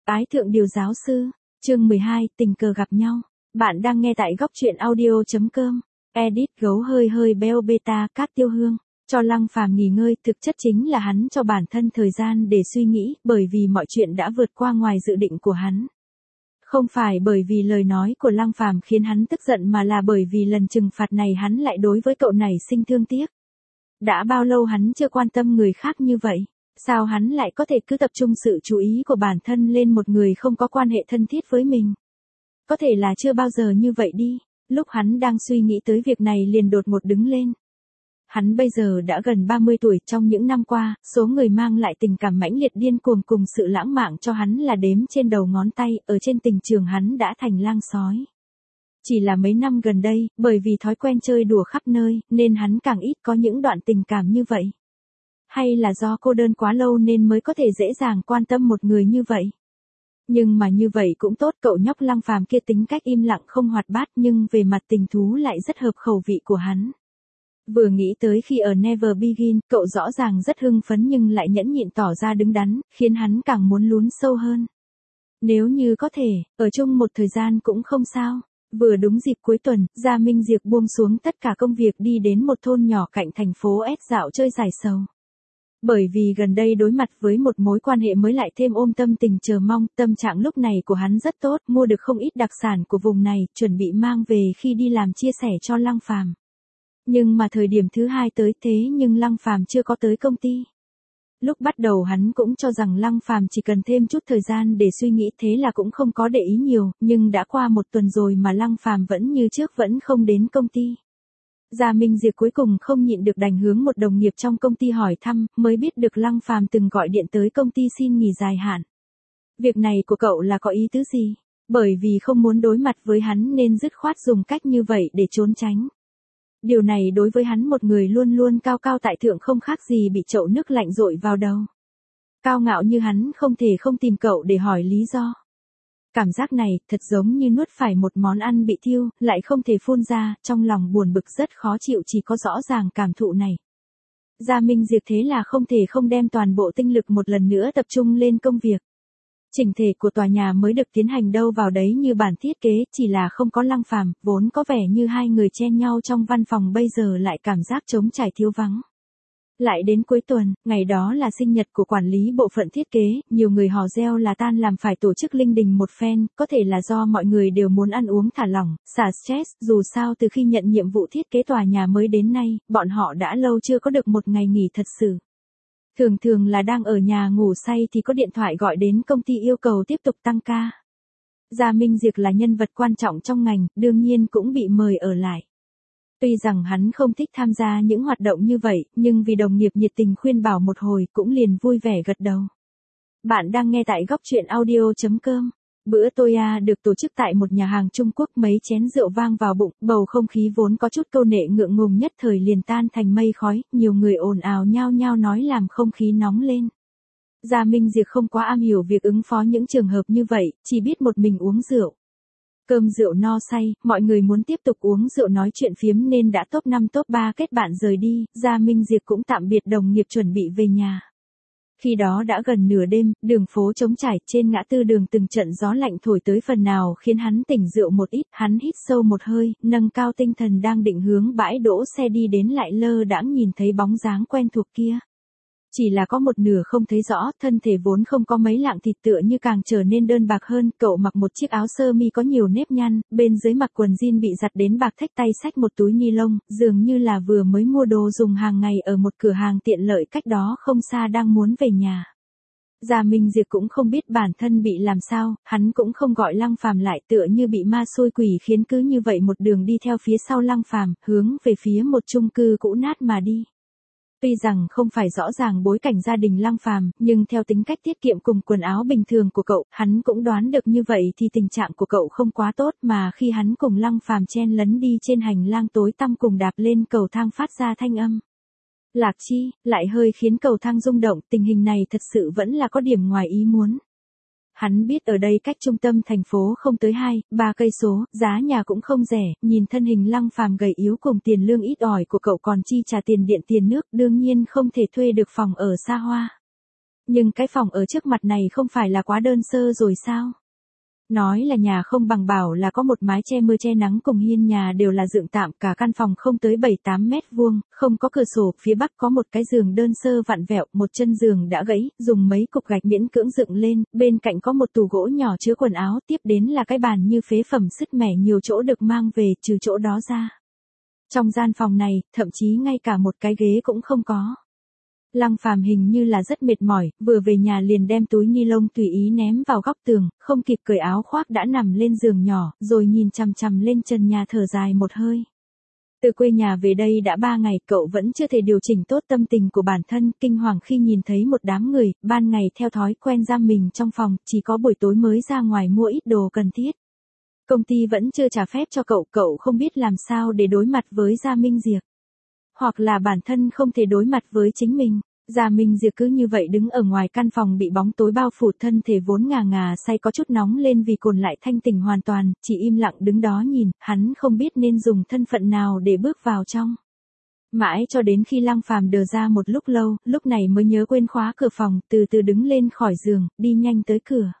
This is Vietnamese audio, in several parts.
Ái thượng điều giáo sư, chương 12, tình cờ gặp nhau. Bạn đang nghe tại góc truyện audio.com. Edit gấu hơi hơi beo beta Cát Tiêu Hương. Cho Lăng Phàm nghỉ ngơi thực chất chính là hắn cho bản thân thời gian để suy nghĩ, bởi vì mọi chuyện đã vượt qua ngoài dự định của hắn. Không phải bởi vì lời nói của Lăng Phàm khiến hắn tức giận mà là bởi vì lần trừng phạt này hắn lại đối với cậu này sinh thương tiếc. Đã bao lâu hắn chưa quan tâm người khác như vậy? Sao hắn lại có thể cứ tập trung sự chú ý của bản thân lên một người không có quan hệ thân thiết với mình? Có thể là chưa bao giờ như vậy đi. Lúc hắn đang suy nghĩ tới việc này liền đột ngột đứng lên. Hắn bây giờ đã gần 30 tuổi, trong những năm qua, số người mang lại tình cảm mãnh liệt điên cuồng cùng sự lãng mạn cho hắn là đếm trên đầu ngón tay, ở trên tình trường hắn đã thành lang sói. Chỉ là mấy năm gần đây, bởi vì thói quen chơi đùa khắp nơi, nên hắn càng ít có những đoạn tình cảm như vậy. Hay là do cô đơn quá lâu nên mới có thể dễ dàng quan tâm một người như vậy. Nhưng mà như vậy cũng tốt, cậu nhóc Lăng Phàm kia tính cách im lặng không hoạt bát nhưng về mặt tình thú lại rất hợp khẩu vị của hắn. Vừa nghĩ tới khi ở Never Begin, cậu rõ ràng rất hưng phấn nhưng lại nhẫn nhịn tỏ ra đứng đắn, khiến hắn càng muốn lún sâu hơn. Nếu như có thể, ở chung một thời gian cũng không sao. Vừa đúng dịp cuối tuần, Gia Minh Diệp buông xuống tất cả công việc đi đến một thôn nhỏ cạnh thành phố S dạo chơi giải sầu. Bởi vì gần đây đối mặt với một mối quan hệ mới lại thêm ôm tâm tình chờ mong, tâm trạng lúc này của hắn rất tốt, mua được không ít đặc sản của vùng này, chuẩn bị mang về khi đi làm chia sẻ cho Lăng Phàm. Nhưng mà thời điểm thứ hai tới thế nhưng Lăng Phàm chưa có tới công ty. Lúc bắt đầu hắn cũng cho rằng Lăng Phàm chỉ cần thêm chút thời gian để suy nghĩ, thế là cũng không có để ý nhiều, nhưng đã qua một tuần rồi mà Lăng Phàm vẫn như trước vẫn không đến công ty. Gia Minh Diệp cuối cùng không nhịn được đành hướng một đồng nghiệp trong công ty hỏi thăm, mới biết được Lăng Phàm từng gọi điện tới công ty xin nghỉ dài hạn. Việc này của cậu là có ý tứ gì? Bởi vì không muốn đối mặt với hắn nên dứt khoát dùng cách như vậy để trốn tránh. Điều này đối với hắn một người luôn luôn cao cao tại thượng không khác gì bị chậu nước lạnh dội vào đầu. Cao ngạo như hắn không thể không tìm cậu để hỏi lý do. Cảm giác này thật giống như nuốt phải một món ăn bị thiêu, lại không thể phun ra, trong lòng buồn bực rất khó chịu, chỉ có rõ ràng cảm thụ này. Gia Minh Diệp thế là không thể không đem toàn bộ tinh lực một lần nữa tập trung lên công việc. Chỉnh thể của tòa nhà mới được tiến hành đâu vào đấy như bản thiết kế, chỉ là không có Lăng Phàm, vốn có vẻ như hai người chen nhau trong văn phòng bây giờ lại cảm giác trống trải thiếu vắng. Lại đến cuối tuần, ngày đó là sinh nhật của quản lý bộ phận thiết kế, nhiều người hò reo là tan làm phải tổ chức linh đình một phen, có thể là do mọi người đều muốn ăn uống thả lỏng, xả stress, dù sao từ khi nhận nhiệm vụ thiết kế tòa nhà mới đến nay, bọn họ đã lâu chưa có được một ngày nghỉ thật sự. Thường thường là đang ở nhà ngủ say thì có điện thoại gọi đến công ty yêu cầu tiếp tục tăng ca. Gia Minh Diệp là nhân vật quan trọng trong ngành, đương nhiên cũng bị mời ở lại. Tuy rằng hắn không thích tham gia những hoạt động như vậy, nhưng vì đồng nghiệp nhiệt tình khuyên bảo một hồi cũng liền vui vẻ gật đầu. Bạn đang nghe tại góc truyện audio.com. Bữa tối được tổ chức tại một nhà hàng Trung Quốc, mấy chén rượu vang vào bụng, bầu không khí vốn có chút câu nệ ngượng ngùng nhất thời liền tan thành mây khói, nhiều người ồn ào nhao nhao nói làm không khí nóng lên. Gia Minh Diệp không quá am hiểu việc ứng phó những trường hợp như vậy, chỉ biết một mình uống rượu. Cơm rượu no say, mọi người muốn tiếp tục uống rượu nói chuyện phiếm nên đã top 5 top 3 kết bạn rời đi, Gia Minh Diệp cũng tạm biệt đồng nghiệp chuẩn bị về nhà. Khi đó đã gần nửa đêm, đường phố trống trải, trên ngã tư đường từng trận gió lạnh thổi tới phần nào khiến hắn tỉnh rượu một ít, hắn hít sâu một hơi, nâng cao tinh thần đang định hướng bãi đỗ xe đi đến lại lơ đãng nhìn thấy bóng dáng quen thuộc kia. Chỉ là có một nửa không thấy rõ, thân thể vốn không có mấy lạng thịt tựa như càng trở nên đơn bạc hơn, cậu mặc một chiếc áo sơ mi có nhiều nếp nhăn, bên dưới mặc quần jean bị giặt đến bạc thách, tay xách một túi ni lông, dường như là vừa mới mua đồ dùng hàng ngày ở một cửa hàng tiện lợi cách đó không xa đang muốn về nhà. Gia Minh Diệp cũng không biết bản thân bị làm sao, hắn cũng không gọi Lăng Phàm lại, tựa như bị ma xui quỷ khiến cứ như vậy một đường đi theo phía sau Lăng Phàm, hướng về phía một chung cư cũ nát mà đi. Tuy rằng không phải rõ ràng bối cảnh gia đình Lăng Phàm, nhưng theo tính cách tiết kiệm cùng quần áo bình thường của cậu, hắn cũng đoán được như vậy thì tình trạng của cậu không quá tốt, mà khi hắn cùng Lăng Phàm chen lấn đi trên hành lang tối tăm cùng đạp lên cầu thang phát ra thanh âm lạc chi, lại hơi khiến cầu thang rung động, tình hình này thật sự vẫn là có điểm ngoài ý muốn. Hắn biết ở đây cách trung tâm thành phố không tới 2-3 cây số, giá nhà cũng không rẻ, nhìn thân hình Lăng Phàm gầy yếu cùng tiền lương ít ỏi của cậu còn chi trả tiền điện tiền nước, đương nhiên không thể thuê được phòng ở xa hoa. Nhưng cái phòng ở trước mặt này không phải là quá đơn sơ rồi sao? Nói là nhà không bằng bảo là có một mái che mưa che nắng cùng hiên nhà đều là dựng tạm, cả căn phòng không tới 7-8 mét vuông, không có cửa sổ, phía bắc có một cái giường đơn sơ vặn vẹo, một chân giường đã gãy, dùng mấy cục gạch miễn cưỡng dựng lên, bên cạnh có một tủ gỗ nhỏ chứa quần áo, tiếp đến là cái bàn như phế phẩm sứt mẻ nhiều chỗ được mang về, trừ chỗ đó ra. Trong gian phòng này, thậm chí ngay cả một cái ghế cũng không có. Lăng Phàm hình như là rất mệt mỏi, vừa về nhà liền đem túi ni lông tùy ý ném vào góc tường, không kịp cởi áo khoác đã nằm lên giường nhỏ, rồi nhìn chằm chằm lên trần nhà thở dài một hơi. Từ quê nhà về đây đã 3 ngày, cậu vẫn chưa thể điều chỉnh tốt tâm tình của bản thân, kinh hoàng khi nhìn thấy một đám người, ban ngày theo thói quen giam mình trong phòng, chỉ có buổi tối mới ra ngoài mua ít đồ cần thiết. Công ty vẫn chưa trả phép cho cậu không biết làm sao để đối mặt với Gia Minh Diệp. Hoặc là bản thân không thể đối mặt với chính mình. Gia Minh Diệp cứ như vậy đứng ở ngoài căn phòng bị bóng tối bao phủ, thân thể vốn ngà ngà say có chút nóng lên vì cồn lại thanh tỉnh hoàn toàn, chỉ im lặng đứng đó nhìn, hắn không biết nên dùng thân phận nào để bước vào trong. Mãi cho đến khi Lăng Phàm đờ ra một lúc lâu, lúc này mới nhớ quên khóa cửa phòng, từ từ đứng lên khỏi giường, đi nhanh tới cửa.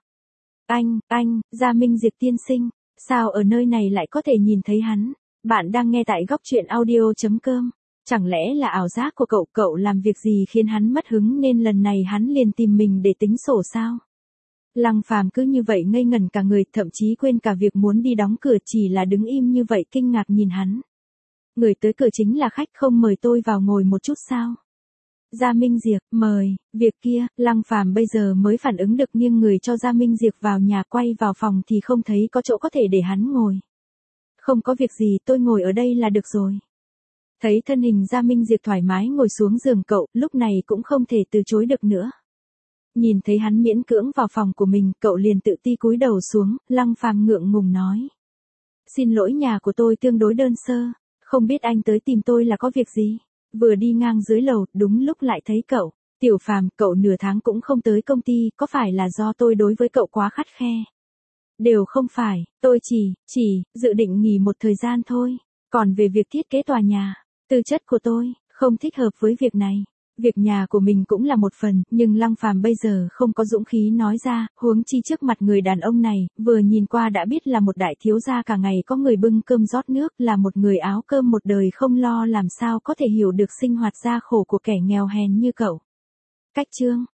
Anh, Gia Minh Diệp tiên sinh, sao ở nơi này lại có thể nhìn thấy hắn? Bạn đang nghe tại góc truyện audio.com. Chẳng lẽ là ảo giác của cậu làm việc gì khiến hắn mất hứng nên lần này hắn liền tìm mình để tính sổ sao? Lăng Phàm cứ như vậy ngây ngẩn cả người, thậm chí quên cả việc muốn đi đóng cửa, chỉ là đứng im như vậy kinh ngạc nhìn hắn. Người tới cửa chính là khách, không mời tôi vào ngồi một chút sao? Gia Minh Diệp, mời, việc kia, Lăng Phàm bây giờ mới phản ứng được, nghiêng người cho Gia Minh Diệp vào nhà, quay vào phòng thì không thấy có chỗ có thể để hắn ngồi. Không có việc gì, tôi ngồi ở đây là được rồi. Thấy thân hình Gia Minh Diệp thoải mái ngồi xuống giường, cậu lúc này cũng không thể từ chối được nữa. Nhìn thấy hắn miễn cưỡng vào phòng của mình, cậu liền tự ti cúi đầu xuống, Lăng Phàm ngượng ngùng nói. Xin lỗi, nhà của tôi tương đối đơn sơ, không biết anh tới tìm tôi là có việc gì. Vừa đi ngang dưới lầu, đúng lúc lại thấy cậu. Tiểu Phàm, cậu nửa tháng cũng không tới công ty, có phải là do tôi đối với cậu quá khắt khe? Đều không phải, tôi chỉ dự định nghỉ một thời gian thôi. Còn về việc thiết kế tòa nhà, tư chất của tôi không thích hợp với việc này. Việc nhà của mình cũng là một phần, nhưng Lăng Phàm bây giờ không có dũng khí nói ra, huống chi trước mặt người đàn ông này, vừa nhìn qua đã biết là một đại thiếu gia cả ngày có người bưng cơm rót nước, là một người áo cơm một đời không lo, làm sao có thể hiểu được sinh hoạt gia khổ của kẻ nghèo hèn như cậu. Cách chương